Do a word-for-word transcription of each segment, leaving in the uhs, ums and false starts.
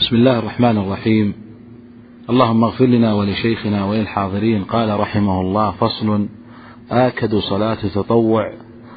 بسم الله الرحمن الرحيم. اللهم اغفر لنا ولشيخنا وللحاضرين. قال رحمه الله: فصل: آكد صلاة تطوع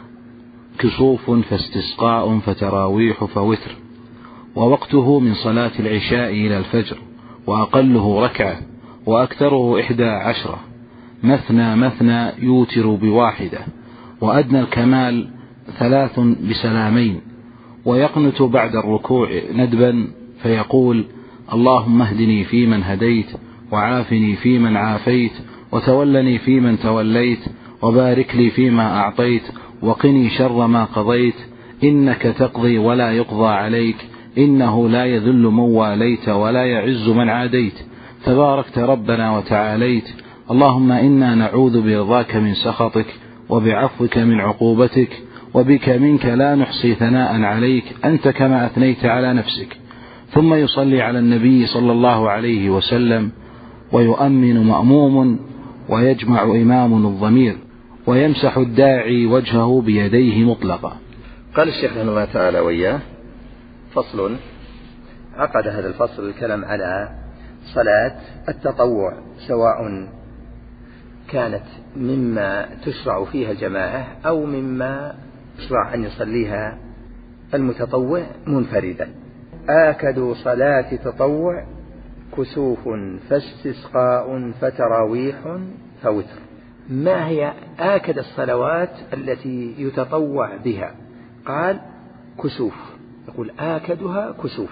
كسوف فاستسقاء فتراويح فوتر، ووقته من صلاة العشاء إلى الفجر، وأقله ركعة وأكثره إحدى عشرة، مثنى مثنى يوتر بواحدة، وأدنى الكمال ثلاث بسلامين، ويقنت بعد الركوع ندبا فيقول: اللهم اهدني فيمن هديت، وعافني فيمن عافيت، وتولني فيمن توليت، وبارك لي فيما أعطيت، وقني شر ما قضيت، إنك تقضي ولا يقضى عليك، إنه لا يذل من واليت ولا يعز من عاديت، تباركت ربنا وتعاليت. اللهم إنا نعوذ برضاك من سخطك، وبعفوك من عقوبتك، وبك منك لا نحصي ثناء عليك، أنت كما أثنيت على نفسك. ثم يصلي على النبي صلى الله عليه وسلم، ويؤمن مأموم، ويجمع إمام الضمير، ويمسح الداعي وجهه بيديه مطلقا. قال الشيخ رحمه الله تعالى وإياه: فصل. عقد هذا الفصل الكلام على صلاة التطوع، سواء كانت مما تشرع فيها الجماعة أو مما يشرع أن يصليها المتطوع منفردا. آكد صلاة تطوع كسوف فاستسقاء فتراويح فوتر. ما هي آكد الصلوات التي يتطوع بها؟ قال: كسوف. يقول: آكدها كسوف،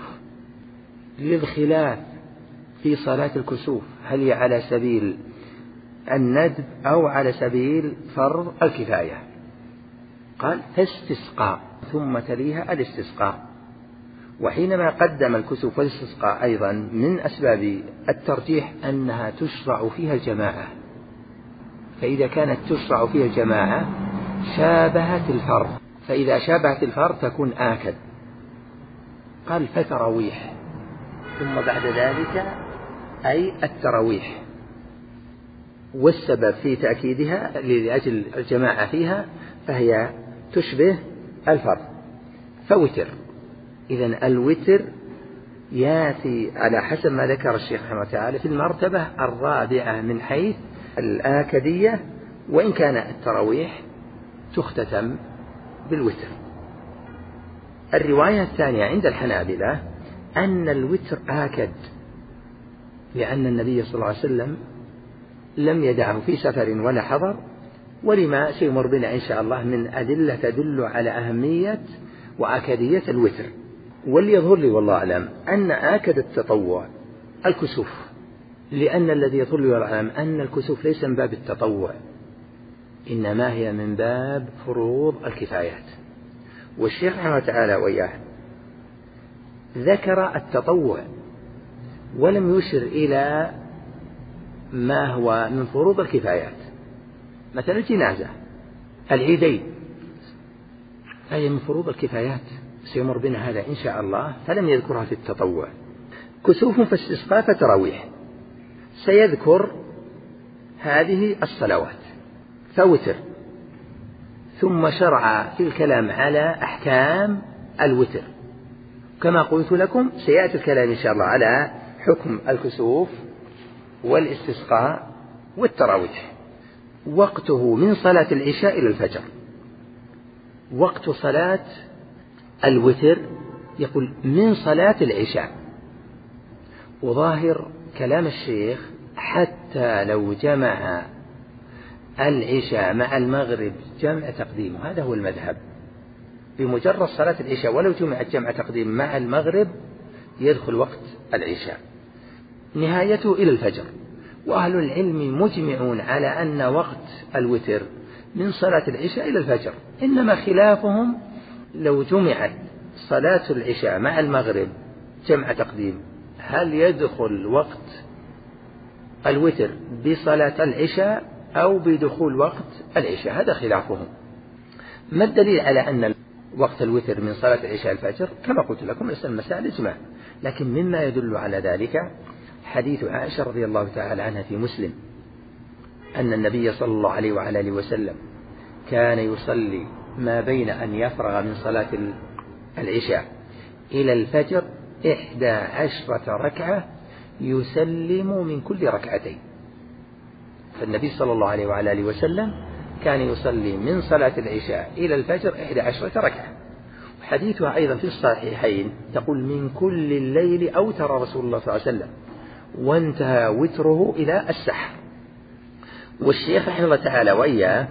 للخلاف في صلاة الكسوف، هل هي على سبيل الندب أو على سبيل فرض الكفاية. قال: فاستسقاء، ثم تليها الاستسقاء. وحينما قدم الكسوف والاستسقاء أيضا من أسباب الترجيح أنها تشرع فيها الجماعة، فإذا كانت تشرع فيها الجماعة شابهت الفرض، فإذا شابهت الفرض تكون آكد. قال: فتراويح، ثم بعد ذلك أي التراويح، والسبب في تأكيدها لأجل الجماعة فيها، فهي تشبه الفرض. فوتر، إذن الوتر يأتي على حسب ما ذكر الشيخ رحمه الله تعالى في المرتبة الرابعة من حيث الآكدية، وإن كان التراويح تختتم بالوتر. الرواية الثانية عند الحنابلة أن الوتر آكد، لأن النبي صلى الله عليه وسلم لم يدعه في سفر ولا حضر، ولما سيمر بنا إن شاء الله من أدلة تدل على أهمية وأكدية الوتر. وليظهر لي والله أعلم أن آكد التطوع الكسوف، لأن الذي يظهر لي والله أعلم أن الكسوف ليس من باب التطوع، إنما هي من باب فروض الكفايات. والشيخ رحمه الله تعالى وإياه ذكر التطوع ولم يشر إلى ما هو من فروض الكفايات، مثل الجنازة، العيدين، هذه من فروض الكفايات، سيمر بنا هذا إن شاء الله، فلم يذكرها في التطوع. كسوف فاستسقاء فتراويح، سيذكر هذه الصلوات. فوتر، ثم شرع في الكلام على أحكام الوتر، كما قلت لكم سيأتي الكلام إن شاء الله على حكم الكسوف والاستسقاء والتراويح. وقته من صلاة العشاء إلى الفجر. وقت صلاة الوتر يقول من صلاة العشاء، وظاهر كلام الشيخ حتى لو جمع العشاء مع المغرب جمع تقديم، هذا هو المذهب، بمجرد صلاة العشاء ولو جمع جمع تقديم مع المغرب يدخل وقت العشاء، نهايته إلى الفجر. وأهل العلم مجمعون على أن وقت الوتر من صلاة العشاء إلى الفجر، إنما خلافهم لو جمعت صلاة العشاء مع المغرب جمع تقديم هل يدخل وقت الوتر بصلاة العشاء أو بدخول وقت العشاء، هذا خلافهم. ما الدليل على أن وقت الوتر من صلاة العشاء الفجر؟ كما قلت لكم ليس المسائل إجماع، لكن مما يدل على ذلك حديث عائشة رضي الله تعالى عنها في مسلم أن النبي صلى الله عليه وعلى آله وسلم كان يصلي ما بين أن يفرغ من صلاة العشاء إلى الفجر إحدى عشرة ركعة يسلم من كل ركعتين. فالنبي صلى الله عليه وعلى آله وسلم كان يصلي من صلاة العشاء إلى الفجر إحدى عشرة ركعة. حديثها أيضا في الصحيحين تقول من كل الليل أوتر رسول الله صلى الله عليه وسلم وانتهى وتره إلى السحر. والشيخ رحمه الله تعالى وإياه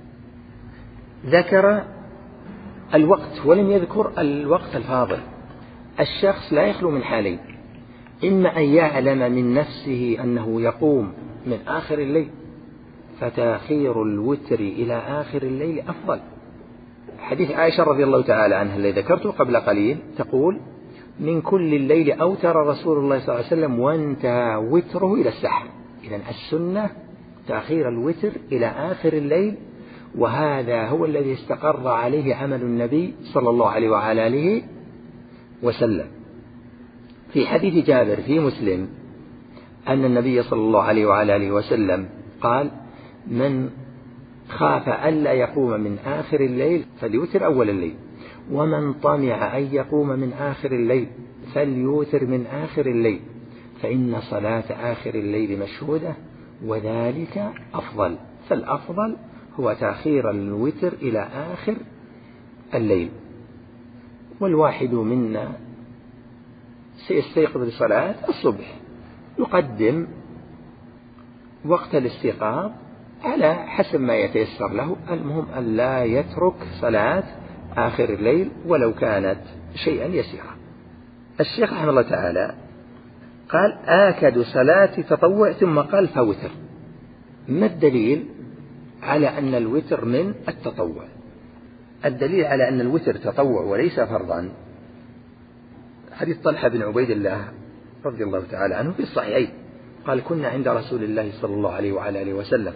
ذكر الوقت ولم يذكر الوقت الفاضل. الشخص لا يخلو من حالين: إما أن يعلم من نفسه أنه يقوم من آخر الليل فتأخير الوتر إلى آخر الليل أفضل. حديث عائشة رضي الله تعالى عنها الذي ذكرته قبل قليل تقول من كل الليل أوتر رسول الله صلى الله عليه وسلم وانتهى وتره إلى السحر. إذن السنة تأخير الوتر إلى آخر الليل، وهذا هو الذي استقر عليه عمل النبي صلى الله عليه وعلى آله وسلم. في حديث جابر في مسلم أن النبي صلى الله عليه وعلى آله وسلم قال: من خاف ألا يقوم من آخر الليل فليوتر أول الليل، ومن طمع أن يقوم من آخر الليل فليوتر من آخر الليل، فإن صلاة آخر الليل مشهودة وذلك أفضل. فالأفضل هو تأخير الوتر إلى آخر الليل. والواحد منا سيستيقظ لصلاة الصبح يقدم وقت الاستيقاظ على حسب ما يتيسر له، المهم أن لا يترك صلاة آخر الليل ولو كانت شيئا يسيرا. الشيخ رحمه الله تعالى قال: آكد صلاة تطوع، ثم قال: فوتر. ما الدليل على أن الوتر من التطوع؟ الدليل على أن الوتر تطوع وليس فرضا حديث طلحة بن عبيد الله رضي الله تعالى عنه في الصحيحين قال: كنا عند رسول الله صلى الله عليه وعلى آله وسلم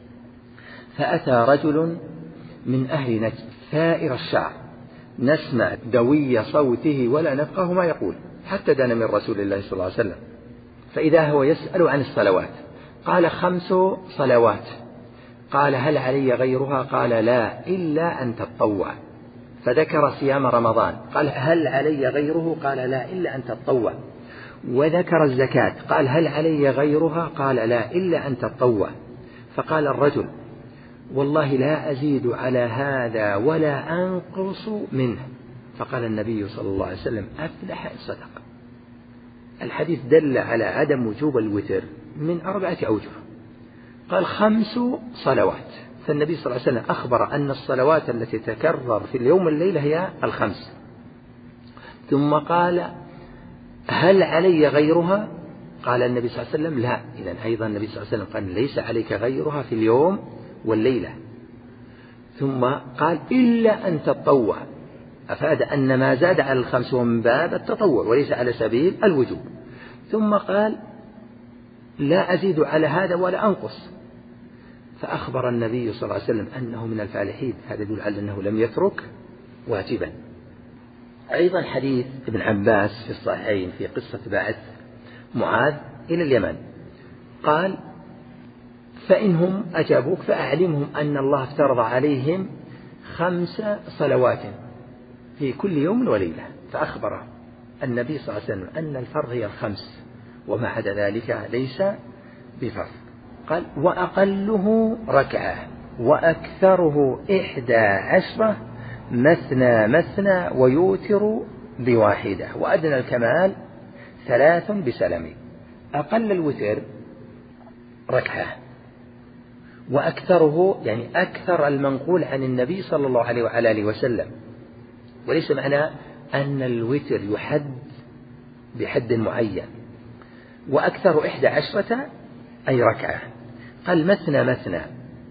فأتى رجل من أهل نجد ثائر الشعر نسمع دوي صوته ولا نفقه ما يقول، حتى دنا من رسول الله صلى الله عليه وسلم، فإذا هو يسأل عن الصلوات قال: خمس صلوات. قال: هل علي غيرها؟ قال: لا إلا أن تتطوع. فذكر صيام رمضان قال: هل علي غيره؟ قال: لا إلا أن تتطوع. وذكر الزكاة قال: هل علي غيرها؟ قال: لا إلا أن تتطوع. فقال الرجل: والله لا أزيد على هذا ولا أنقص منه. فقال النبي صلى الله عليه وسلم: أفلح إن صدق. الحديث دل على عدم وجوب الوتر من أربعة أوجه. قال: خمس صلوات، فالنبي صلى الله عليه وسلم أخبر أن الصلوات التي تكرر في اليوم والليلة هي الخمس. ثم قال: هل علي غيرها؟ قال النبي صلى الله عليه وسلم: لا. إذن أيضا النبي صلى الله عليه وسلم قال: ليس عليك غيرها في اليوم والليلة. ثم قال: إلا أن تتطوع، أفاد أن ما زاد على الخمس هو من باب التطوع وليس على سبيل الوجوب. ثم قال: لا أزيد على هذا ولا أنقص. فأخبر النبي صلى الله عليه وسلم أنه من الفالحين، هذا يدل على أنه لم يترك واجبا. أيضا حديث ابن عباس في الصحيحين في قصة بعث معاذ إلى اليمن قال: فإنهم أجابوك فأعلمهم أن الله افترض عليهم خمس صلوات في كل يوم وليلة. فأخبر النبي صلى الله عليه وسلم أن الفرض هي الخمس وما عدا ذلك ليس بفرض. قال: وأقله ركعة وأكثره إحدى عشرة مثنى مثنى ويوتر بواحدة وأدنى الكمال ثلاث بسلم. أقل الوتر ركعة، وأكثره يعني أكثر المنقول عن النبي صلى الله عليه وعلى آله وسلم، وليس معنى أن الوتر يحد بحد معين. وأكثر إحدى عشرة أي ركعة. قال: مثنى مثنى،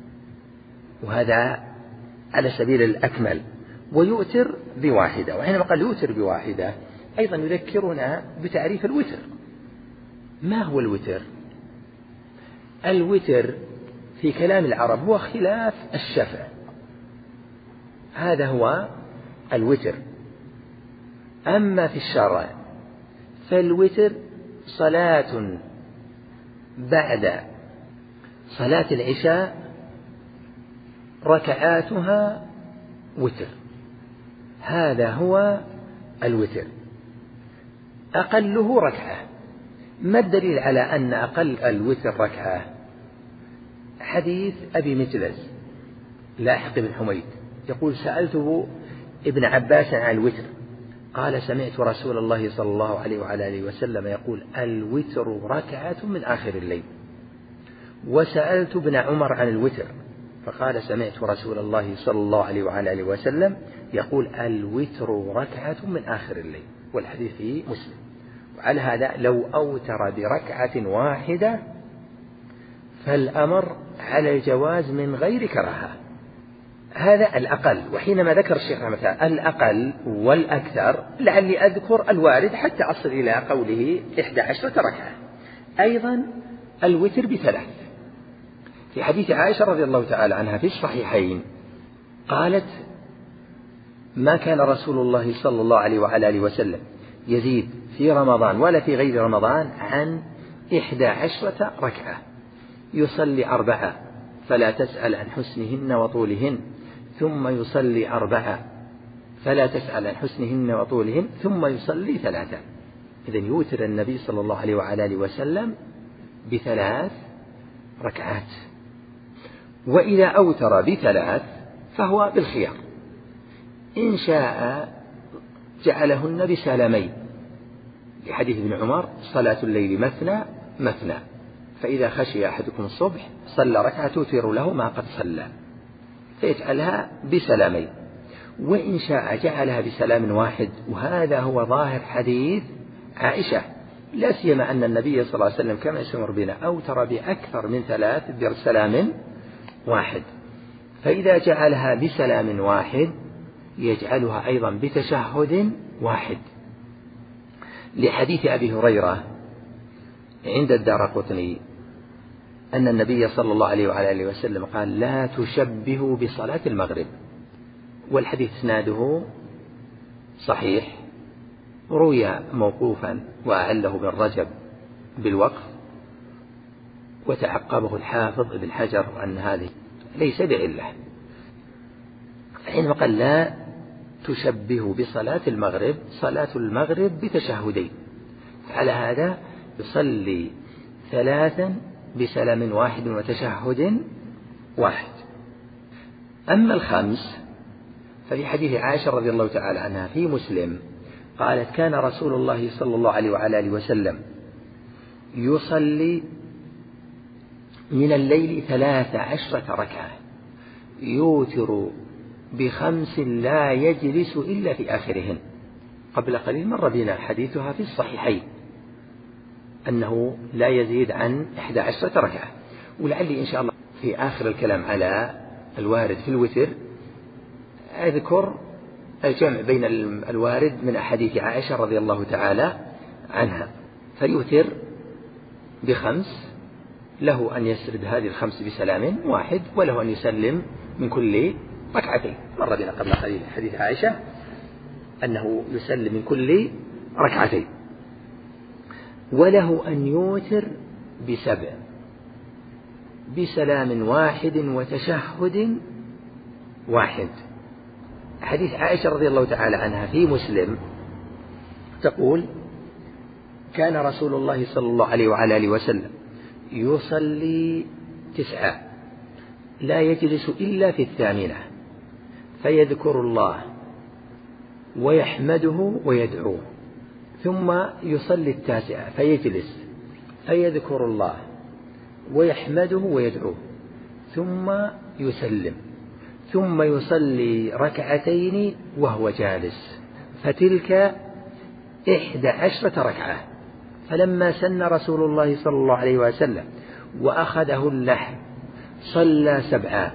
وهذا على سبيل الأكمل، ويؤتر بواحدة. وحينما قال يؤتر بواحدة أيضا يذكرنا بتعريف الوتر. ما هو الوتر؟ الوتر في كلام العرب هو خلاف الشفع، هذا هو الوتر. أما في الشرع فالوتر صلاة بعد صلاة العشاء ركعاتها وتر، هذا هو الوتر. أقله ركعة. ما الدليل على أن أقل الوتر ركعة؟ حديث أبي مجلس لاحق بن حميد يقول سألته ابن عباس عن الوتر قال سمعت رسول الله صلى الله عليه وعلى آله وسلم يقول الوتر ركعة من آخر الليل. وسألت ابن عمر عن الوتر فقال سمعت رسول الله صلى الله عليه وعلى آله وسلم يقول الوتر ركعة من آخر الليل، والحديث في مسلم. وعلى هذا لو أوتر بركعة واحدة فالأمر على الجواز من غير كراهة. هذا الأقل. وحينما ذكر الشيخ رحمه الله الأقل والأكثر لعلي أذكر الوارد حتى أصل إلى قوله إحدى عشرة ركعة. أيضا الوتر بثلاث. في حديث عائشة رضي الله تعالى عنها في الصحيحين قالت ما كان رسول الله صلى الله عليه وعلى آله وسلم يزيد في رمضان ولا في غير رمضان عن إحدى عشرة ركعة، يصلي أربعة فلا تسأل عن حسنهن وطولهن، ثم يصلي أربعة فلا تسأل عن حسنهن وطولهن، ثم يصلي ثلاثة. إذن يوتر النبي صلى الله عليه وعلى آله وسلم بثلاث ركعات. وإذا أوتر بثلاث فهو بالخيار، إن شاء جعلهن بسلامين لحديث ابن عمر صلاة الليل مثنى مثنى، فإذا خشي أحدكم الصبح صلى ركعة توتر له ما قد صلى، فيجعلها بسلامين. وإن شاء جعلها بسلام واحد، وهذا هو ظاهر حديث عائشة، لا سيما أن النبي صلى الله عليه وسلم كما يسمر بنا أوتر بأكثر من ثلاث بسلام واحد، فإذا جعلها بسلام واحد يجعلها أيضا بتشهد واحد، لحديث أبي هريرة عند الدارقطني أن النبي صلى الله عليه وعلى آله وسلم قال لا تشبهوا بصلاة المغرب. والحديث اسناده صحيح، روي موقوفا وأعله ابن رجب بالوقف، وتعقبه الحافظ ابن حجر أن هذه ليس بعلة، حينما قال لا تشبهوا بصلاة المغرب صلاة المغرب بتشهدين، على هذا يصلي ثلاثا بسلام واحد وتشهد واحد. أما الخمس ففي حديث عائشة رضي الله تعالى عنها في مسلم قالت كان رسول الله صلى الله عليه وعلى آله وسلم يصلي من الليل ثلاث عشرة ركعة يوتر بخمس لا يجلس إلا في آخرهن. قبل قليل مر بنا حديثها في الصحيحين أنه لا يزيد عن إحدى عشرة ركعة. ولعلي إن شاء الله في آخر الكلام على الوارد في الوتر أذكر الجمع بين الوارد من أحاديث عائشة رضي الله تعالى عنها. فيوتر بخمس، له أن يسرد هذه الخمس بسلام واحد، وله أن يسلم من كل ركعتين. مر بنا قبل قليل حديث عائشة أنه يسلم من كل ركعتين. وله أن يوتر بسبع بسلام واحد وتشهد واحد. حديث عائشة رضي الله تعالى عنها في مسلم تقول كان رسول الله صلى الله عليه وعلى آله وسلم يصلي تسعة لا يجلس إلا في الثامنة فيذكر الله ويحمده ويدعوه، ثم يصلي التاسعة فيجلس فيذكر الله ويحمده ويدعوه، ثم يسلم، ثم يصلي ركعتين وهو جالس، فتلك إحدى عشرة ركعة. فلما سن رسول الله صلى الله عليه وسلم وأخذه اللحم صلى سبعا،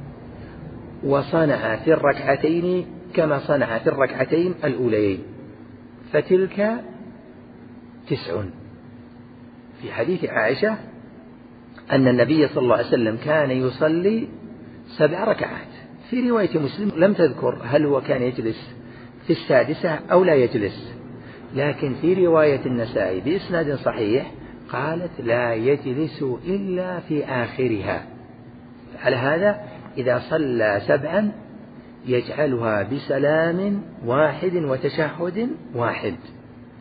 وصنع في الركعتين كما صنع في الركعتين الأوليين، فتلك تسع. في حديث عائشة أن النبي صلى الله عليه وسلم كان يصلي سبع ركعات. في رواية مسلم لم تذكر هل هو كان يجلس في السادسة أو لا يجلس، لكن في رواية النسائي بإسناد صحيح قالت لا يجلس إلا في آخرها. على هذا إذا صلى سبعا يجعلها بسلام واحد وتشهد واحد.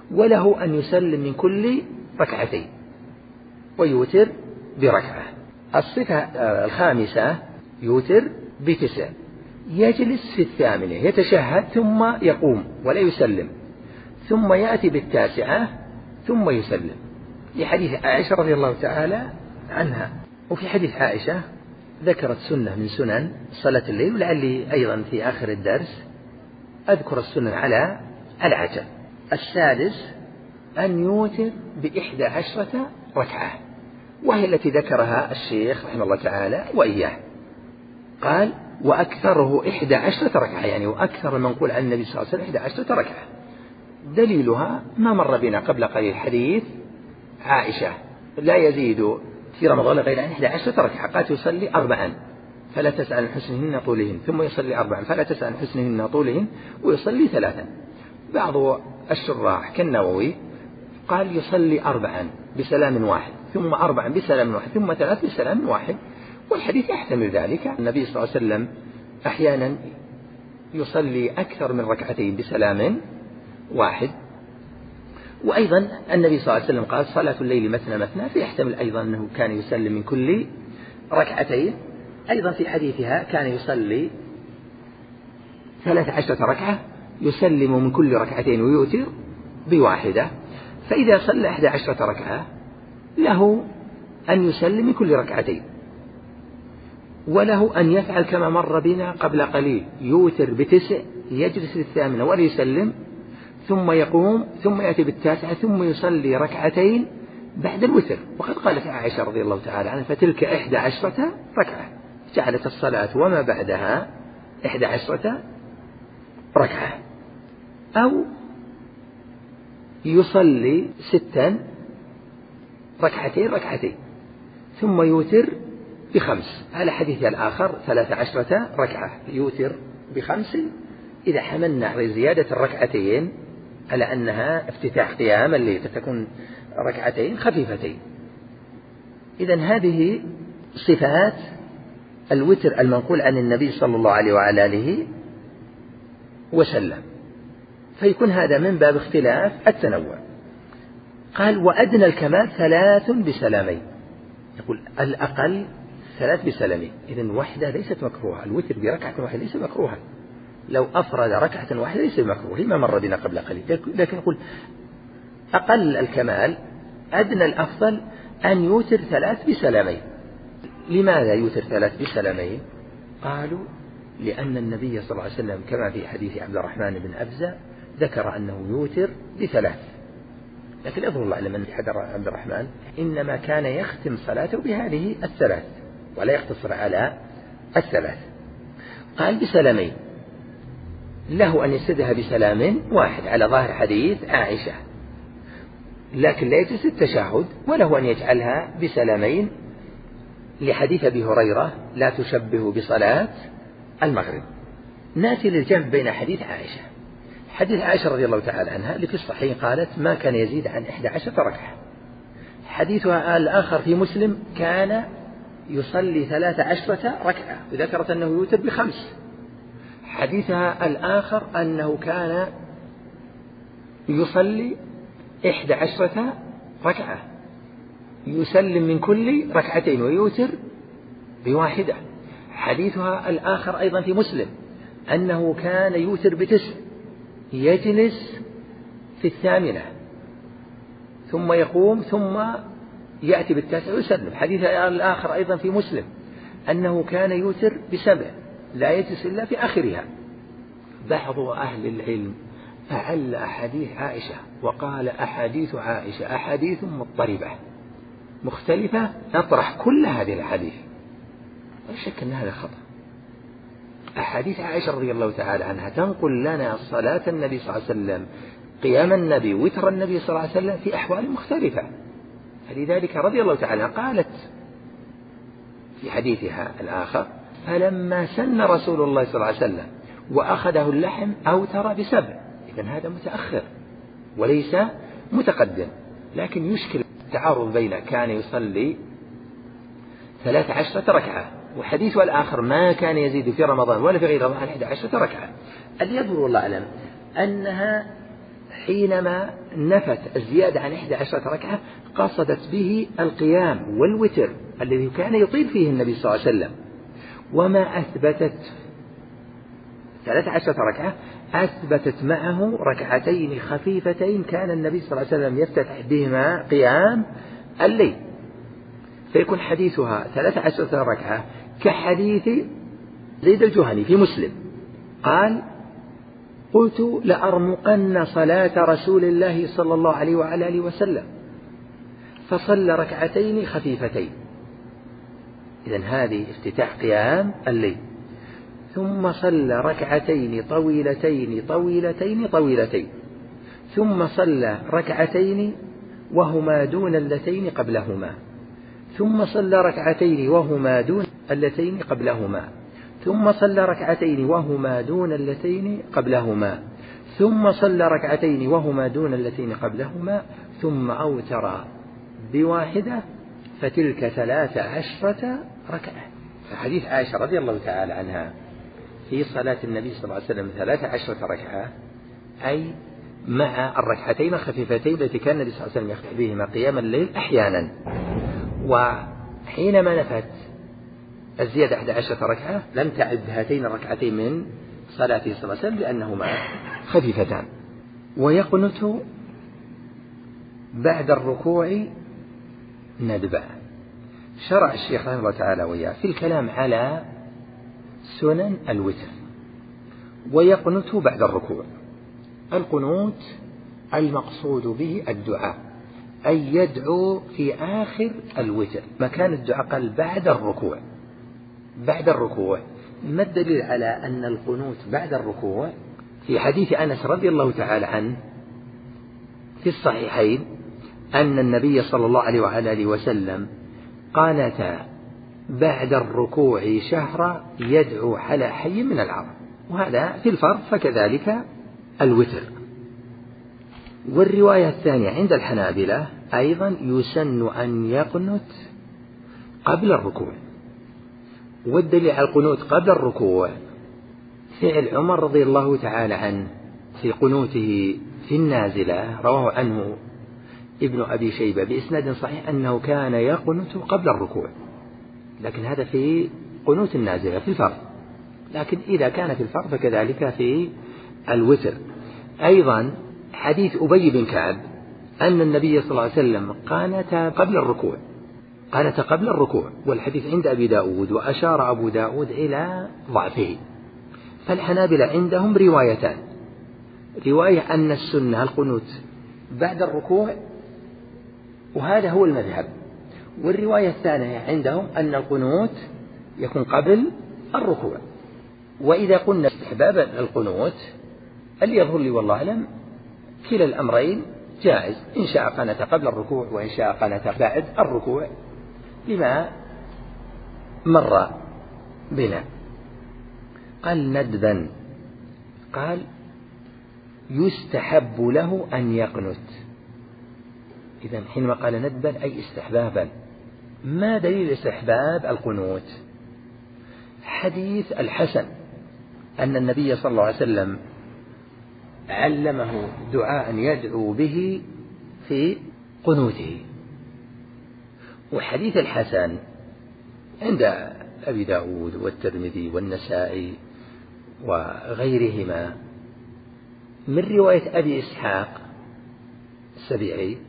وله أن يسلم من كل ركعتين ويوتر بركعة. الصفة الخامسة يوتر بتسع، يجلس في الثامنة يتشهد ثم يقوم ولا يسلم، ثم يأتي بالتاسعة ثم يسلم، لحديث عائشة رضي الله تعالى عنها. وفي حديث عائشة ذكرت سنة من سنن صلاة الليل، ولعلي أيضا في آخر الدرس أذكر السنن على العجل. السادس أن يوتر بإحدى عشرة ركعة، وهي التي ذكرها الشيخ رحمه الله تعالى وإياه. قال وأكثره إحدى عشرة ركعة، يعني وأكثر المنقول عن النبي صلى الله عليه وسلم إحدى عشرة ركعة. دليلها ما مر بنا قبل قليل حديث عائشة لا يزيد في رمضان غير عن إحدى عشرة ركعة، قالت يصلي أربعا فلا تسأل عن حسنهن طولهن، ثم يصلي أربعا فلا تسأل عن حسنهن طولهن، ويصلي ثلاثا. بعض الشراح كالنووي قال يصلي أربعا بسلام واحد، ثم أربعا بسلام واحد، ثم ثلاث بسلام واحد، والحديث يحتمل ذلك. النبي صلى الله عليه وسلم أحيانا يصلي أكثر من ركعتين بسلام واحد. وأيضا النبي صلى الله عليه وسلم قال صلاة الليل مثنى مثنى، فيحتمل أيضا أنه كان يسلم من كل ركعتين. أيضا في حديثها كان يصلي ثلاث عشرة ركعة يسلم من كل ركعتين ويؤتر بواحدة. فإذا صلى إحدى عشرة ركعة له أن يسلم من كل ركعتين، وله أن يفعل كما مر بنا قبل قليل، يوتر بتسع يجلس في الثامنة ولا يسلم، ثم يقوم ثم يأتي بالتاسعة ثم يصلي ركعتين بعد الوتر. وقد قالت عائشة رضي الله تعالى عنها فتلك إحدى عشرة ركعة، جعلت الصلاة وما بعدها إحدى عشرة ركعة. أو يصلي ستا ركعتين ركعتين ثم يوتر بخمس، على حديث الآخر ثلاث عشرة ركعة يوتر بخمس، إذا حملنا على زيادة الركعتين على أنها افتتاح قيام الليل فتكون ركعتين خفيفتين. إذن هذه صفات الوتر المنقول عن النبي صلى الله عليه وعلى آله وسلم، فيكون هذا من باب اختلاف التنوع. قال وأدنى الكمال ثلاث بسلامين، يقول الأقل ثلاث بسلامين. إذن وحدة ليست مكروهة، الوتر بركعة واحدة ليس مكروها، لو أفرد ركعة واحدة ليس مكروه لما مر بنا قبل قليل، لكن يقول أقل الكمال أدنى الأفضل أن يوتر ثلاث بسلامين. لماذا يوتر ثلاث بسلامين؟ قالوا لأن النبي صلى الله عليه وسلم كما في حديث عبد الرحمن بن أبزة ذكر أنه يوتر بثلاث، لكن أظهر الله أعلم أن حديث عبد الرحمن إنما كان يختم صلاته بهذه الثلاث ولا يقتصر على الثلاث. قال بسلامين، له أن يسدها بسلام واحد على ظاهر حديث عائشة، لكن لا يجلس التشهد، وله أن يجعلها بسلامين لحديث أبي هريرة لا تشبه بصلاة المغرب. نأتي للجمع بين حديث عائشة. حديث عائشة رضي الله تعالى عنها اللي في الصحيح قالت ما كان يزيد عن إحدى عشرة ركعة. حديثها الآخر في مسلم كان يصلي ثلاث عشرة ركعة، وذكرت أنه يوتر بخمس. حديثها الآخر أنه كان يصلي إحدى عشرة ركعة يسلم من كل ركعتين ويوتر بواحدة. حديثها الآخر أيضا في مسلم أنه كان يوتر بتسع يجلس في الثامنة ثم يقوم ثم يأتي بالتاسع ويسلم. حديثها الآخر أيضا في مسلم أنه كان يوتر بسبع لا يجلس إلا في آخرها. بعض أهل العلم أعل أحاديث عائشة وقال أحاديث عائشة أحاديث مضطربة مختلفة نطرح كل هذه الأحاديث، ولا شك أن هذا خطأ. أحاديث عائشة رضي الله تعالى عنها تنقل لنا صلاة النبي صلى الله عليه وسلم، قيام النبي، وتر النبي صلى الله عليه وسلم في أحوال مختلفة. فلذلك رضي الله تعالى قالت في حديثها الآخر فلما سن رسول الله صلى الله عليه وسلم وأخذه اللحم أوتر بسبع. إذن هذا متأخر وليس متقدم، لكن يشكل التعارض بين كان يصلي ثلاث عشرة ركعة وحديثه الآخر ما كان يزيد في رمضان ولا في غير رمضان أحد عشرة ركعة. اللي يظهر الله أعلم أنها حينما نفت الزيادة عن إحدى عشرة ركعة قصدت به القيام والوتر الذي كان يطيل فيه النبي صلى الله عليه وسلم، وما أثبتت ثلاث عشرة ركعة أثبتت معه ركعتين خفيفتين كان النبي صلى الله عليه وسلم يفتتح بهما قيام الليل، فيكون حديثها ثلاث عشرة ركعة كحديث زيد الجهني في مسلم قال: قلت لأرمقن صلاة رسول الله صلى الله عليه وعلى آله وسلم، فصلى ركعتين خفيفتين. إذن هذه افتتاح قيام الليل. ثم صلى ركعتين طويلتين طويلتين طويلتين، ثم صلى ركعتين وهما دون اللتين قبلهما، ثم صلى ركعتين وهما دون اللتين قبلهما، ثم صلى ركعتين وهما دون اللتين قبلهما، ثم صلى ركعتين وهما دون اللتين قبلهما، ثم أوتر بواحدة، فتلك ثلاث عشرة ركعة. فحديث عائشة رضي الله تعالى عنها في صلاة النبي صلى الله عليه وسلم ثلاث عشرة ركعة، أي مع الركعتين الخفيفتين التي كان النبي صلى الله عليه وسلم يختم بهما قيام الليل أحيانا. وحينما نفت الزيادة أحد عشرة ركعة لم تعد هاتين الركعتين من صلاته صلى الله عليه وسلم لأنهما خفيفتان. ويقنت بعد الركوع ندبا. شرع الشيخ رحمه الله تعالى وياه في الكلام على سنن الوتر. ويقنت بعد الركوع. القنوت المقصود به الدعاء، أي يدعو في آخر الوتر. مكان الدعاء قال بعد الركوع. بعد الركوع. ما الدليل على أن القنوت بعد الركوع؟ في حديث أنس رضي الله تعالى عنه في الصحيحين أن النبي صلى الله عليه وعلى آله وسلم قانت بعد الركوع شهرا يدعو على حي من العرب. وهذا في الفرض، فكذلك الوتر. والرواية الثانية عند الحنابلة أيضا يسن أن يقنت قبل الركوع. والدليل على القنوت قبل الركوع فعل عمر رضي الله تعالى عنه في قنوته في النازلة، رواه عنه ابن أبي شيبة بإسناد صحيح أنه كان يقنت قبل الركوع، لكن هذا في قنوت النازلة في الفرض. لكن إذا كان في الفرض فكذلك في الوتر. أيضا حديث أبي بن كعب أن النبي صلى الله عليه وسلم قانت قبل الركوع، قانت قبل الركوع، والحديث عند أبي داود، وأشار أبو داود إلى ضعفه. فالحنابلة عندهم روايتان: رواية أن السنة القنوت بعد الركوع، وهذا هو المذهب، والرواية الثانية عندهم أن القنوت يكون قبل الركوع. وإذا قلنا استحباب القنوت اللي يظهر لي والله أعلم كلا الأمرين جائز، إن شاء قنت قبل الركوع وإن شاء قنت بعد الركوع، لما مر بنا. قال ندبا، قال يستحب له أن يقنت. إذن حينما قال ندبا أي استحبابا. ما دليل استحباب القنوت؟ حديث الحسن أن النبي صلى الله عليه وسلم علمه دعاء يدعو به في قنوته. وحديث الحسن عند أبي داود والترمذي والنسائي وغيرهما من رواية أبي إسحاق السبيعي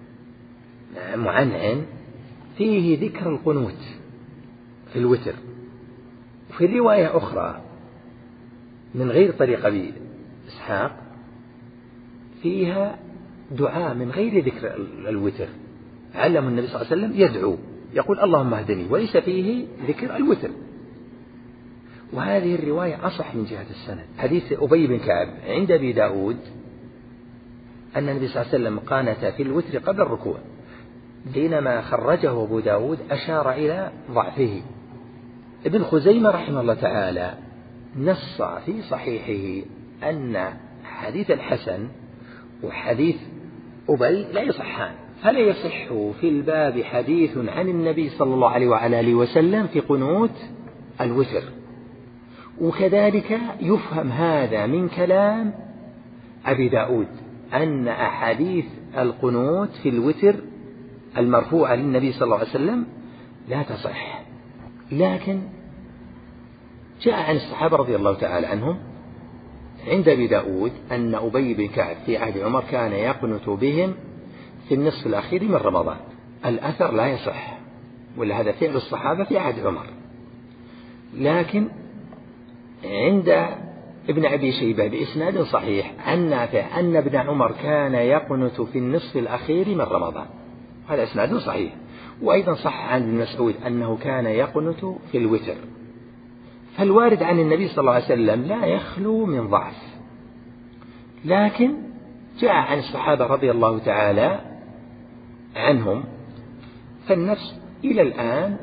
معنعن فيه ذكر القنوت في الوتر. وفي رواية أخرى من غير طريق أبي إسحاق فيها دعاء من غير ذكر الوتر، علم النبي صلى الله عليه وسلم يدعو يقول اللهم اهدني، وليس فيه ذكر الوتر. وهذه الرواية أصح من جهة السند. حديث أبي بن كعب عند أبي داود أن النبي صلى الله عليه وسلم قانت في الوتر قبل الركوع، حينما خرجه أبو داود أشار إلى ضعفه. ابن خزيمة رحمه الله تعالى نص في صحيحه أن حديث الحسن وحديث أبي لا يصحان، فلا يصح في الباب حديث عن النبي صلى الله عليه وعلى آله وسلم في قنوت الوتر. وكذلك يفهم هذا من كلام أبي داود أن أحاديث القنوت في الوتر المرفوعة للنبي صلى الله عليه وسلم لا تصح، لكن جاء عن الصحابة رضي الله تعالى عنهم عند أبي داود أن أبي بن كعب في عهد عمر كان يقنت بهم في النصف الأخير من رمضان. الأثر لا يصح، ولا هذا فعل الصحابة في عهد عمر. لكن عند ابن أبي شيبة بإسناد صحيح عن نافع أن ابن عمر كان يقنت في النصف الأخير من رمضان، هذا إسناد صحيح. وأيضا صح عن ابن مسعود أنه كان يقنت في الوتر. فالوارد عن النبي صلى الله عليه وسلم لا يخلو من ضعف، لكن جاء عن الصحابة رضي الله تعالى عنهم، فالنفس إلى الآن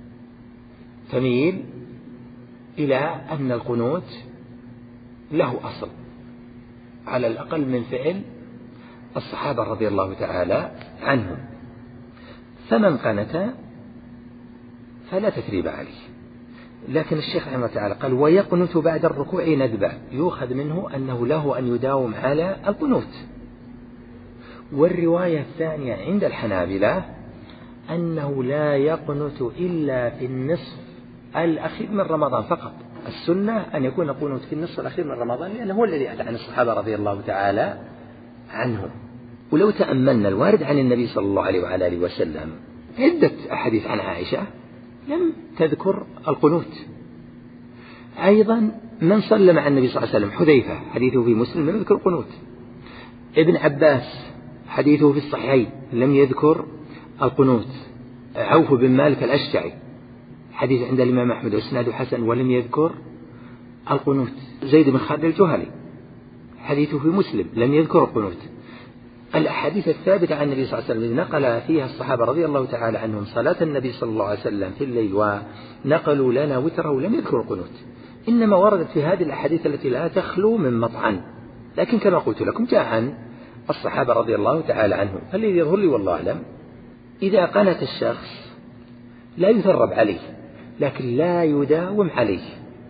تميل إلى أن القنوت له أصل على الأقل من فعل الصحابة رضي الله تعالى عنهم. فمن قنت فلا تثريب عليه. لكن الشيخ رحمه الله تعالى قال ويقنت بعد الركوع ندبا، يؤخذ منه أنه له أن يداوم على القنوت. والرواية الثانية عند الحنابلة أنه لا يقنت إلا في النصف الأخير من رمضان فقط. السنة أن يكون قنوت في النصف الأخير من رمضان، لأنه هو الذي أتى عن الصحابة رضي الله تعالى عنهم. ولو تأملنا الوارد عن النبي صلى الله عليه وعلى آله وسلم عدة أحاديث عن عائشة لم تذكر القنوت. أيضا من صلى مع النبي صلى الله عليه وسلم حذيفة حديثه في مسلم لم يذكر القنوت. ابن عباس حديثه في الصحيحين لم يذكر القنوت. عوف بن مالك الأشجعي حديث عند الإمام أحمد وإسناده حسن ولم يذكر القنوت. زيد بن خالد الجهني حديثه في مسلم لم يذكر القنوت. الأحاديث الثابتة عن النبي صلى الله عليه وسلم نقل فيها الصحابة رضي الله تعالى عنهم صلاة النبي صلى الله عليه وسلم في الليل ونقلوا لنا وتره لم يذكروا القنوت، إنما وردت في هذه الأحاديث التي لا تخلو من مطعن. لكن كما قلت لكم جاء عن الصحابة رضي الله تعالى عنهم. فالذي يظهر لي والله أعلم إذا قنت الشخص لا يثرب عليه، لكن لا يداوم عليه،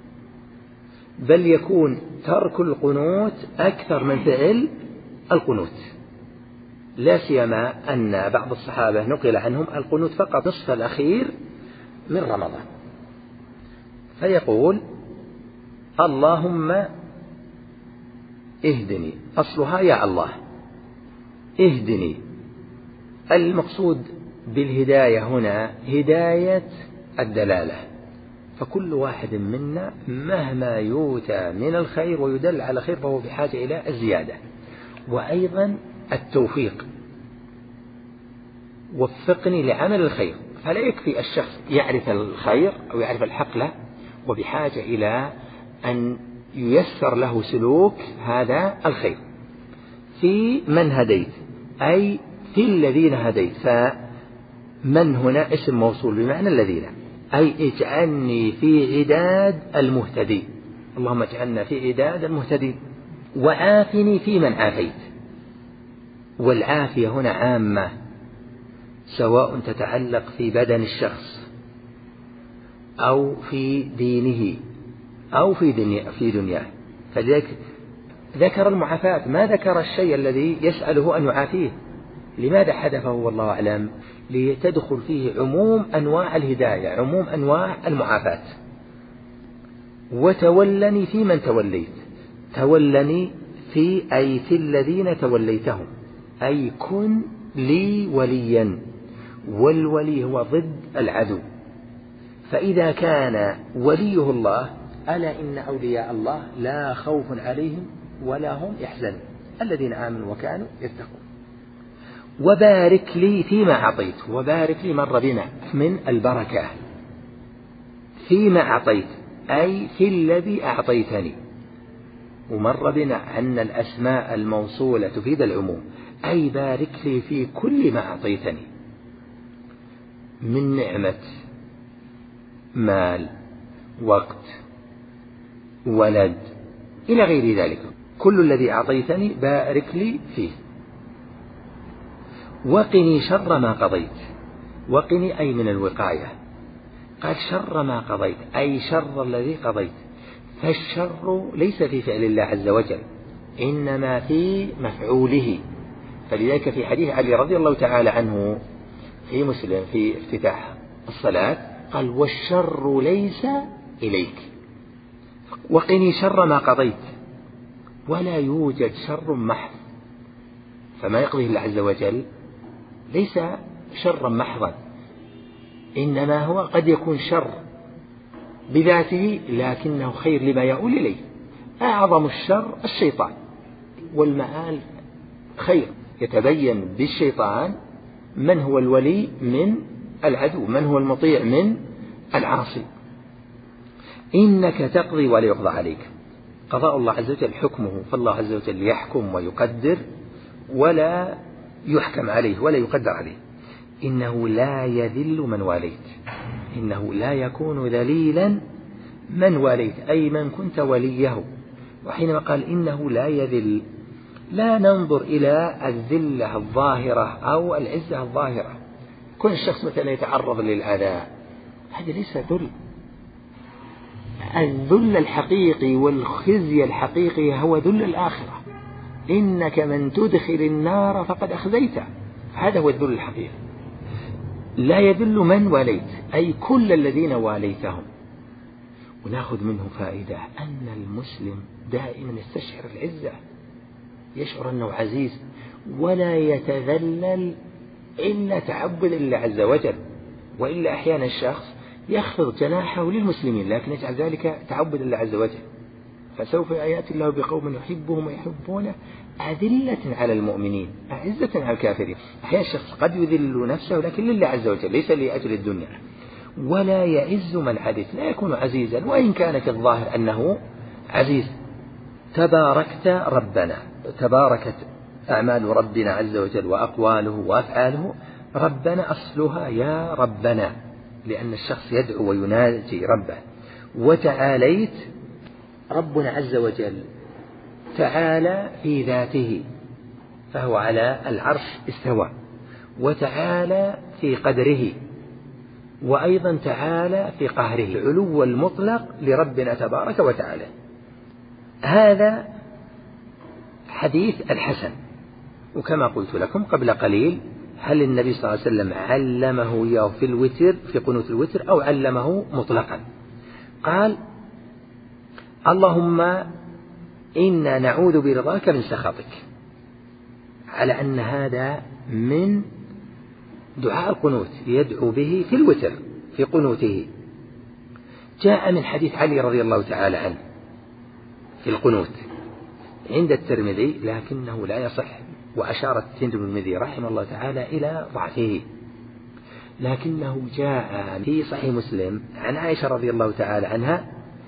بل يكون ترك القنوت أكثر من فعل القنوت. لا سيما أن بعض الصحابة نقل عنهم القنوت فقط نصف الأخير من رمضان، فيقول اللهم اهدني، أصلها يا الله اهدني. المقصود بالهداية هنا هداية الدلالة، فكل واحد منا مهما يؤتى من الخير ويدل على خير فهو بحاجة إلى الزيادة. وأيضا التوفيق، وفقني لعمل الخير. فلا يكفي الشخص يعرف الخير أو يعرف الحق له، وبحاجة إلى أن ييسر له سلوك هذا الخير. في من هديت أي في الذين هديت، فمن هنا اسم موصول بمعنى الذين، أي اجعلني في عداد المهتدين، اللهم اجعلنا في عداد المهتدين. وعافني في من عافيت، والعافية هنا عامة سواء تتعلق في بدن الشخص أو في دينه أو في دنيا في دنياه. فلذلك ذكر المعافاة، ما ذكر الشيء الذي يسأله أن يعافيه. لماذا حذفه والله أعلم؟ لتدخل فيه عموم أنواع الهداية، عموم أنواع المعافاة. وتولني في من توليت، تولني في أي في الذين توليتهم، أي كن لي وليا، والولي هو ضد العدو. فإذا كان وليه الله ألا إن أولياء الله لا خوف عليهم ولا هم يحزنون الذين آمنوا وكانوا يتقون. وبارك لي فيما أعطيت، وبارك لي مر بنا من البركة فيما أعطيت أي في الذي أعطيتني، ومر بنا أن الأسماء الموصولة تفيد العموم، أي بارك لي في كل ما أعطيتني من نعمة مال وقت ولد إلى غير ذلك، كل الذي أعطيتني بارك لي فيه. وقني شر ما قضيت، وقني أي من الوقاية، قال شر ما قضيت أي شر الذي قضيت، فالشر ليس في فعل الله عز وجل، إنما في مفعوله. فلذلك في حديث علي رضي الله تعالى عنه في مسلم في افتتاح الصلاة قال: والشر ليس إليك وقني شر ما قضيت. ولا يوجد شر محض، فما يقضيه الله عز وجل ليس شرا محضا، إنما هو قد يكون شر بذاته لكنه خير لما يؤول إليه. أعظم الشر الشيطان، والمآل خير. يتبين بالشيطان من هو الولي من العدو، من هو المطيع من العاصي. إنك تقضي ولا يقضى عليك. قضاء الله عز وجل حكمه، فالله عز وجل يحكم ويقدر ولا يحكم عليه ولا يقدر عليه. إنه لا يذل من واليت، إنه لا يكون ذليلا من واليت، أي من كنت وليه. وحينما قال إنه لا يذل، لا ننظر إلى الذلة الظاهرة أو العزة الظاهرة. كل الشخص مثلا يتعرض للأذى، هذا ليس ذل. الذل الحقيقي والخزي الحقيقي هو ذل الآخرة. إنك من تدخل النار فقد أخزيته، هذا هو الذل الحقيقي. لا يذل من واليت، أي كل الذين واليتهم. ونأخذ منه فائدة أن المسلم دائما يستشعر العزة، يشعر أنه عزيز، ولا يتذلل إلا تعبدا لله عز وجل. وإلا أحيانا الشخص يخفض جناحه للمسلمين لكن يجعل ذلك تعبدا لله عز وجل. فسوف يأتي الله بقوم يحبهم ويحبونه أذلة على المؤمنين أعزة على الكافرين. أحيانا الشخص قد يذل نفسه لكن لله عز وجل، ليس لأجل الدنيا. ولا يعز من عدت، لا يكون عزيزا وإن كان في الظاهر أنه عزيز. تباركت ربنا، تباركت أعمال ربنا عز وجل وأقواله وأفعاله. ربنا أصلها يا ربنا، لأن الشخص يدعو ويناجي ربه. وتعاليت، ربنا عز وجل تعالى في ذاته فهو على العرش استوى، وتعالى في قدره، وأيضا تعالى في قهره. العلو المطلق لربنا تبارك وتعالى. هذا حديث الحسن. وكما قلت لكم قبل قليل، هل النبي صلى الله عليه وسلم علمه إياه في الوتر في قنوت الوتر أو علمه مطلقا؟ قال: اللهم إنا نعوذ برضاك من سخطك، على أن هذا من دعاء القنوت يدعو به في الوتر في قنوته. جاء من حديث علي رضي الله تعالى عنه في القنوت عند الترمذي لكنه لا يصح، وأشار الترمذي رحمه الله تعالى إلى ضعفه، لكنه جاء في صحيح مسلم عن عائشة رضي الله تعالى عنها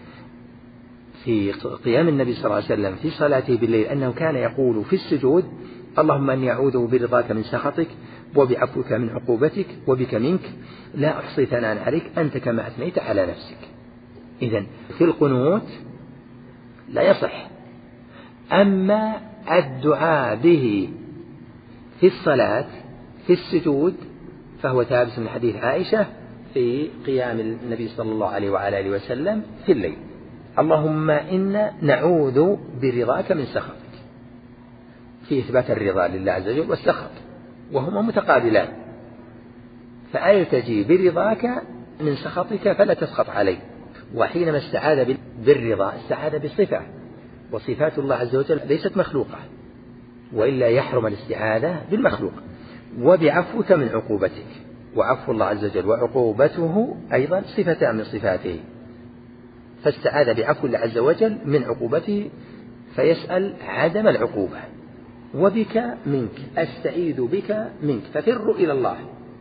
في قيام النبي صلى الله عليه وسلم في صلاته بالليل أنه كان يقول في السجود: اللهم أني أعوذ برضاك من سخطك وبعفوك من عقوبتك وبك منك لا أحصي ثناء عليك أنت كما أثنيت على نفسك. إذن في القنوت لا يصح. أما الدعاء به في الصلاة في السجود فهو ثابت من حديث عائشة في قيام النبي صلى الله عليه وعلى آله وسلم في الليل: اللهم إنا نعوذ برضاك من سخطك، في إثبات الرضا لله عز وجل والسخط وهما متقابلان. فألتجي برضاك من سخطك فلا تسخط علي. وحينما استعاذ بالرضا استعاذ بصفة، وصفات الله عز وجل ليست مخلوقة، وإلا يحرم الاستعاذة بالمخلوق. وبعفوك من عقوبتك، وعفو الله عز وجل وعقوبته أيضا صفتان من صفاته، فاستعاذ بعفو الله عز وجل من عقوبته فيسأل عدم العقوبة. وبك منك، أستعيذ بك منك، ففر إلى الله،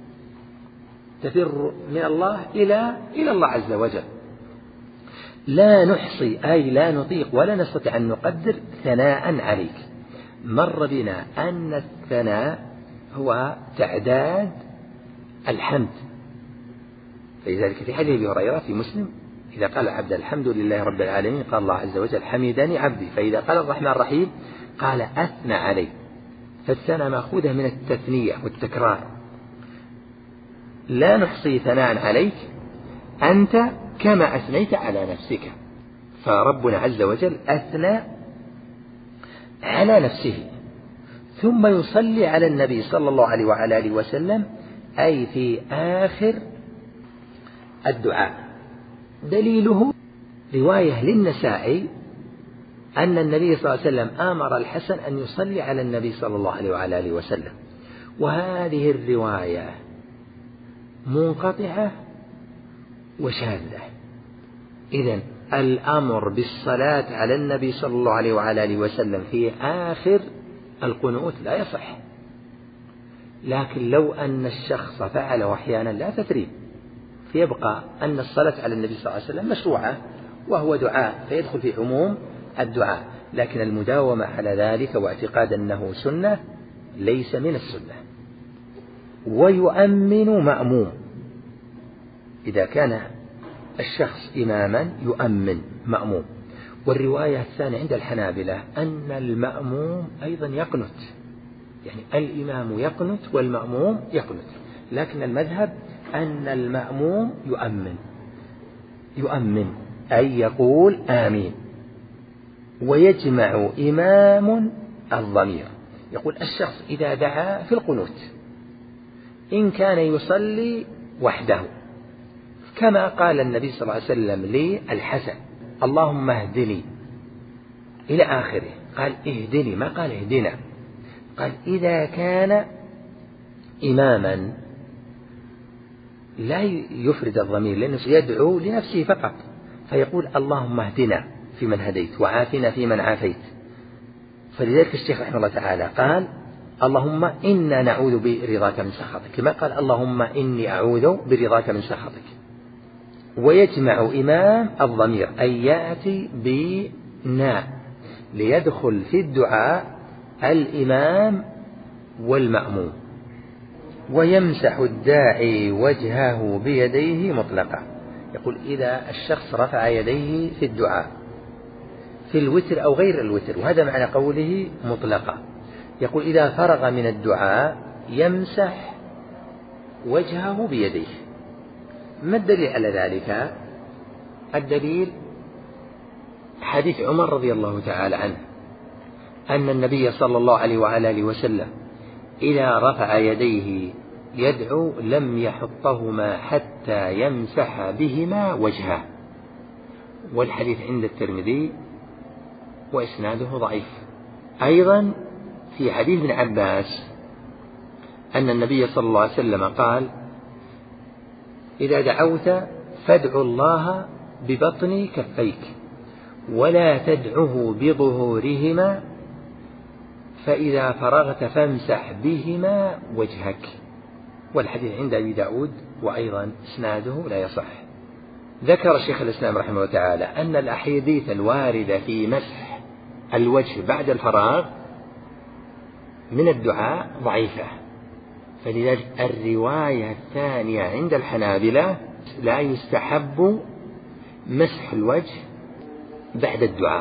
تفر من الله إلى إلى الله عز وجل. لا نحصي أي لا نطيق ولا نستطيع أن نقدر ثناء عليك. مر بنا أن الثناء هو تعداد الحمد، فلذلك في حديث أبي هريرة في مسلم: إذا قال عبد الحمد لله رب العالمين قال الله عز وجل حمدني عبدي، فإذا قال الرحمن الرحيم قال أثنى علي. فالثناء مأخوذة من التثنية والتكرار. لا نحصي ثناء عليك أنت كما أثنيت على نفسك. فربنا عز وجل أثنى على نفسه ثم يصلي على النبي صلى الله عليه وعلى آله وسلم، أي في آخر الدعاء. دليله رواية للنسائي أن النبي صلى الله عليه وسلم آمر الحسن أن يصلي على النبي صلى الله عليه وعلى آله وسلم، وهذه الرواية منقطعة وشاذة. إذن الأمر بالصلاة على النبي صلى الله عليه وعلى آله وسلم في آخر القنوت لا يصح، لكن لو أن الشخص فعله أحيانا لا تثريب، فيبقى أن الصلاة على النبي صلى الله عليه وسلم مشروعة وهو دعاء فيدخل في عموم الدعاء، لكن المداومة على ذلك واعتقاد أنه سنة ليس من السنة. ويؤمن مأموم، إذا كان الشخص إماما يؤمن مأموم. والرواية الثانية عند الحنابلة أن المأموم أيضا يقنت، يعني الإمام يقنت والمأموم يقنت، لكن المذهب أن المأموم يؤمن يؤمن أي يقول آمين. ويجمع إمام الضمير، يقول الشخص إذا دعا في القنوت إن كان يصلي وحده، كما قال النبي صلى الله عليه وسلم للحسن اللهم اهدني إلى آخره، قال اهدني ما قال اهدنا، قال إذا كان إماما لا يفرد الضمير لأنه يدعو لنفسه فقط، فيقول اللهم اهدنا في من هديت وعافنا في من عافيت. فلذلك الشيخ رحمه الله تعالى قال اللهم إنا نعوذ برضاك من سخطك، ما قال اللهم إني أعوذ برضاك من سخطك. ويجمع إمام الضمير أي يأتي بنا ليدخل في الدعاء الإمام والمأموم. ويمسح الداعي وجهه بيديه مطلقا، يقول إذا الشخص رفع يديه في الدعاء في الوتر أو غير الوتر، وهذا معنى قوله مطلقا، يقول إذا فرغ من الدعاء يمسح وجهه بيديه. ما الدليل على ذلك؟ الدليل حديث عمر رضي الله تعالى عنه أن النبي صلى الله عليه وعلى آله وسلم إذا رفع يديه يدعو لم يحطهما حتى يمسح بهما وجهه، والحديث عند الترمذي وإسناده ضعيف. أيضا في حديث ابن عباس أن النبي صلى الله عليه وسلم قال إذا دعوت فادعوا الله ببطن كفيك ولا تدعه بظهورهما، فإذا فرغت فامسح بهما وجهك. والحديث عند أبي داود وأيضا إسناده لا يصح. ذكر الشيخ الإسلام رحمه الله تعالى أن الأحاديث الواردة في مسح الوجه بعد الفراغ من الدعاء ضعيفة، فلذلك الرواية الثانية عند الحنابلة لا يستحب مسح الوجه بعد الدعاء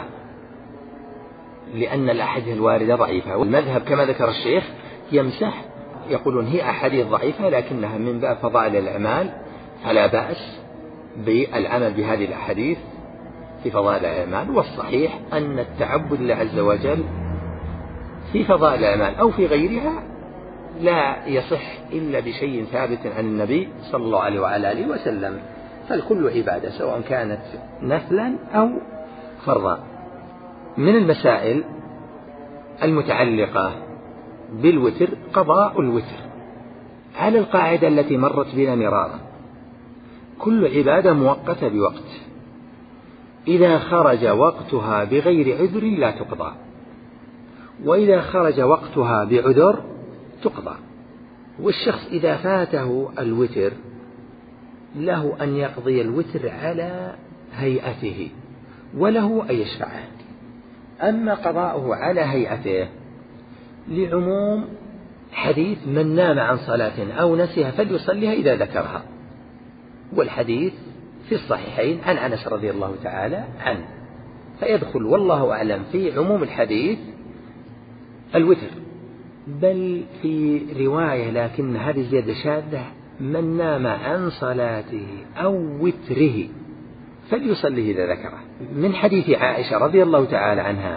لأن الأحاديث الواردة ضعيفة. والمذهب كما ذكر الشيخ يمسح، يقولون هي أحاديث ضعيفة لكنها من باب فضائل الأعمال فلا بأس بالعمل بهذه الأحاديث في فضائل الأعمال. والصحيح أن التعبد لله عز وجل في فضائل الأعمال أو في غيرها لا يصح إلا بشيء ثابت عن النبي صلى الله عليه وعلى آله وسلم، فالكل عبادة سواء كانت نفلا أو فرضا. من المسائل المتعلقة بالوتر قضاء الوتر على القاعدة التي مرت بنا مرارا: كل عبادة مؤقتة بوقت، إذا خرج وقتها بغير عذر لا تقضى، وإذا خرج وقتها بعذر تقضى. والشخص إذا فاته الوتر له أن يقضي الوتر على هيئته وله أن يشفعه. أما قضاؤه على هيئته لعموم حديث من نام عن صلاة أو نسيها فليصليها إذا ذكرها، والحديث في الصحيحين عن أنس رضي الله تعالى عنه، فيدخل والله أعلم في عموم الحديث الوتر. بل في رواية لكن هذه زيادة شاذة: من نام عن صلاته أو وتره فليصليه إذا ذكره، من حديث عائشة رضي الله تعالى عنها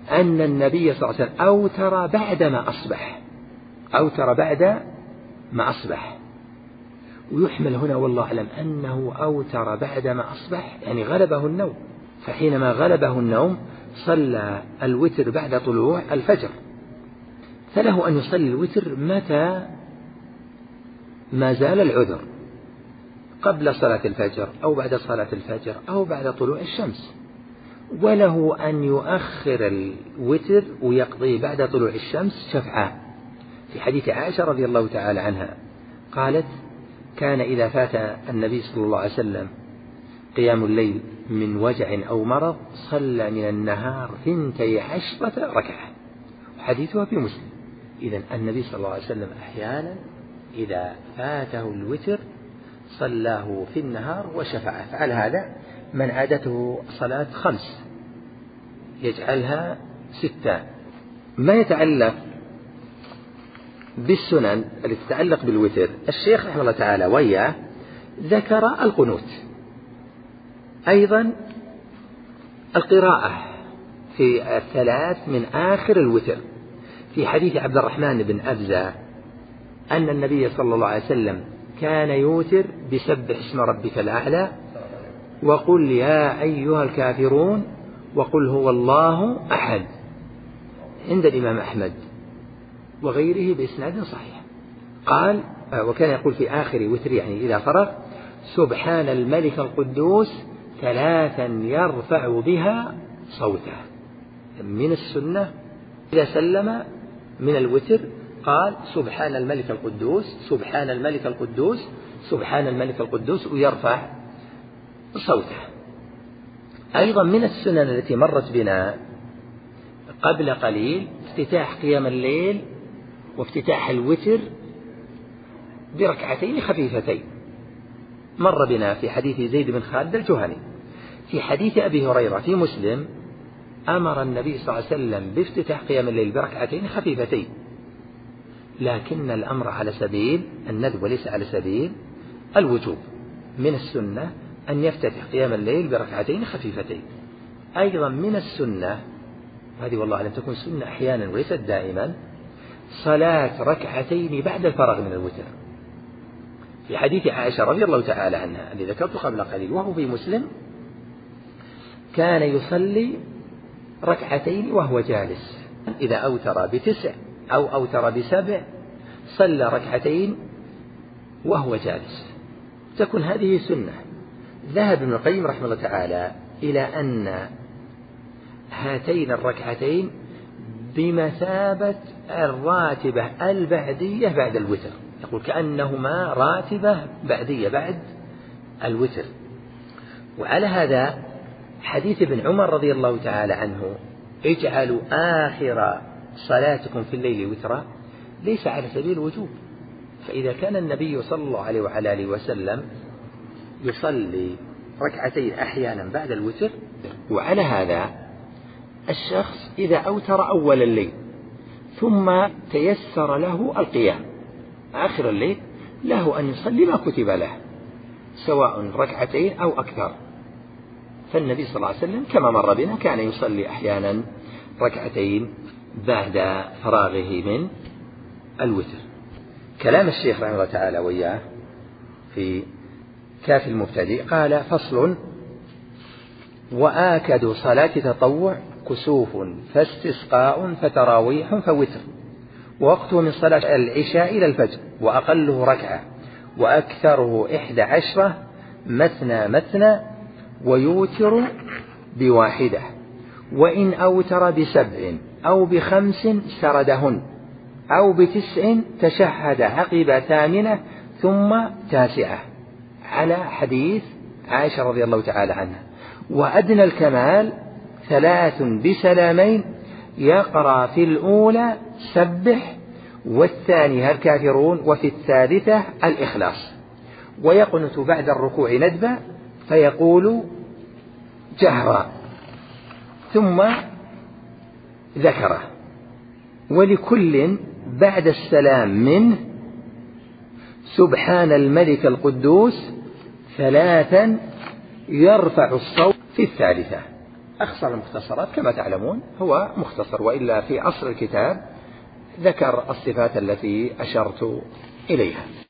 أن النبي صلى الله عليه وسلم أوتر بعدما أصبح، أوتر بعد ما أصبح. ويحمل هنا والله أعلم أنه أوتر بعدما أصبح يعني غلبه النوم، فحينما غلبه النوم صلى الوتر بعد طلوع الفجر، فله أن يصلي الوتر متى ما زال العذر، قبل صلاة الفجر أو بعد صلاة الفجر أو بعد طلوع الشمس، وله أن يؤخر الوتر ويقضي بعد طلوع الشمس شفعا. في حديث عائشة رضي الله تعالى عنها قالت: كان إذا فات النبي صلى الله عليه وسلم قيام الليل من وجع أو مرض صلى من النهار ثنتي عشرة ركعة، حديثها في مسلم. إذن النبي صلى الله عليه وسلم أحيانا إذا فاته الوتر صلاه في النهار وشفعه. فعلى هذا من عادته صلاة خمس يجعلها ستة. ما يتعلق بالسنن التي تتعلق بالوتر، الشيخ رحمه الله تعالى وياه ذكر القنوت، أيضا القراءة في الثلاث من آخر الوتر، في حديث عبد الرحمن بن أبزة أن النبي صلى الله عليه وسلم كان يوتر بسبح اسم ربك الأعلى وقل يا أيها الكافرون وقل هو الله أحد، عند الإمام أحمد وغيره بإسناد صحيح. قال وكان يقول في آخر وتر يعني إذا فرغ: سبحان الملك القدوس ثلاثا يرفع بها صوته. من السنة إذا سلم من الوتر قال: سبحان الملك القدوس، سبحان الملك القدوس، سبحان الملك القدوس، ويرفع صوته. أيضا من السنن التي مرت بنا قبل قليل افتتاح قيام الليل وافتتاح الوتر بركعتين خفيفتين، مر بنا في حديث زيد بن خالد الجهني. في حديث أبي هريرة في مسلم أمر النبي صلى الله عليه وسلم بافتتاح قيام الليل بركعتين خفيفتين، لكن الأمر على سبيل الندب وليس على سبيل الوجوب. من السنة أن يفتتح قيام الليل بركعتين خفيفتين. أيضا من السنة، هذه والله أن تكون سنة أحيانا وليست دائما، صلاة ركعتين بعد الفراغ من الوتر. في حديث عائشة رضي الله تعالى عنها الذي ذكرته قبل قليل وهو في مسلم، كان يصلي ركعتين وهو جالس، إذا أوتر بتسع أو أوتر بسبع صلى ركعتين وهو جالس، تكون هذه سنة. ذهب ابن القيم رحمه الله تعالى إلى أن هاتين الركعتين بمثابة الراتبة البعدية بعد الوتر، يقول كأنهما راتبة بعدية بعد الوتر. وعلى هذا حديث ابن عمر رضي الله تعالى عنه: اجعلوا آخر صلاتكم في الليل وترا، ليس على سبيل الوجوب، فإذا كان النبي صلى الله عليه وعلى آله وسلم يصلي ركعتين أحيانا بعد الوتر، وعلى هذا الشخص إذا أوتر أول الليل ثم تيسر له القيام آخر الليل له أن يصلي ما كتب له سواء ركعتين أو أكثر. فالنبي صلى الله عليه وسلم كما مر بنا كان يصلي أحيانا ركعتين بعد فراغه من الوتر. كلام الشيخ رحمه الله تعالى وياه في كافي المبتدئ قال: فصل: وآكد صلاة تطوع كسوف فاستسقاء فتراويح فوتر، ووقته من صلاة العشاء إلى الفجر، وأقله ركعة، وأكثره إحدى عشرة مثنى مثنى، ويوتر بواحدة، وإن أوتر بسبع أو بخمس سردهن، أو بتسع تشهد عقب ثامنة ثم تاسعة، على حديث عائشة رضي الله تعالى عنها. وأدنى الكمال ثلاث بسلامين، يقرأ في الأولى سبح، والثانية الكافرون، وفي الثالثة الإخلاص، ويقنت بعد الركوع ندبا فيقول جهرا، ثم ذكره. ولكل بعد السلام منه سبحان الملك القدوس ثلاثا، يرفع الصوت في الثالثة. أخصر المختصرات كما تعلمون هو مختصر، وإلا في أصل الكتاب ذكر الصفات التي أشرت إليها.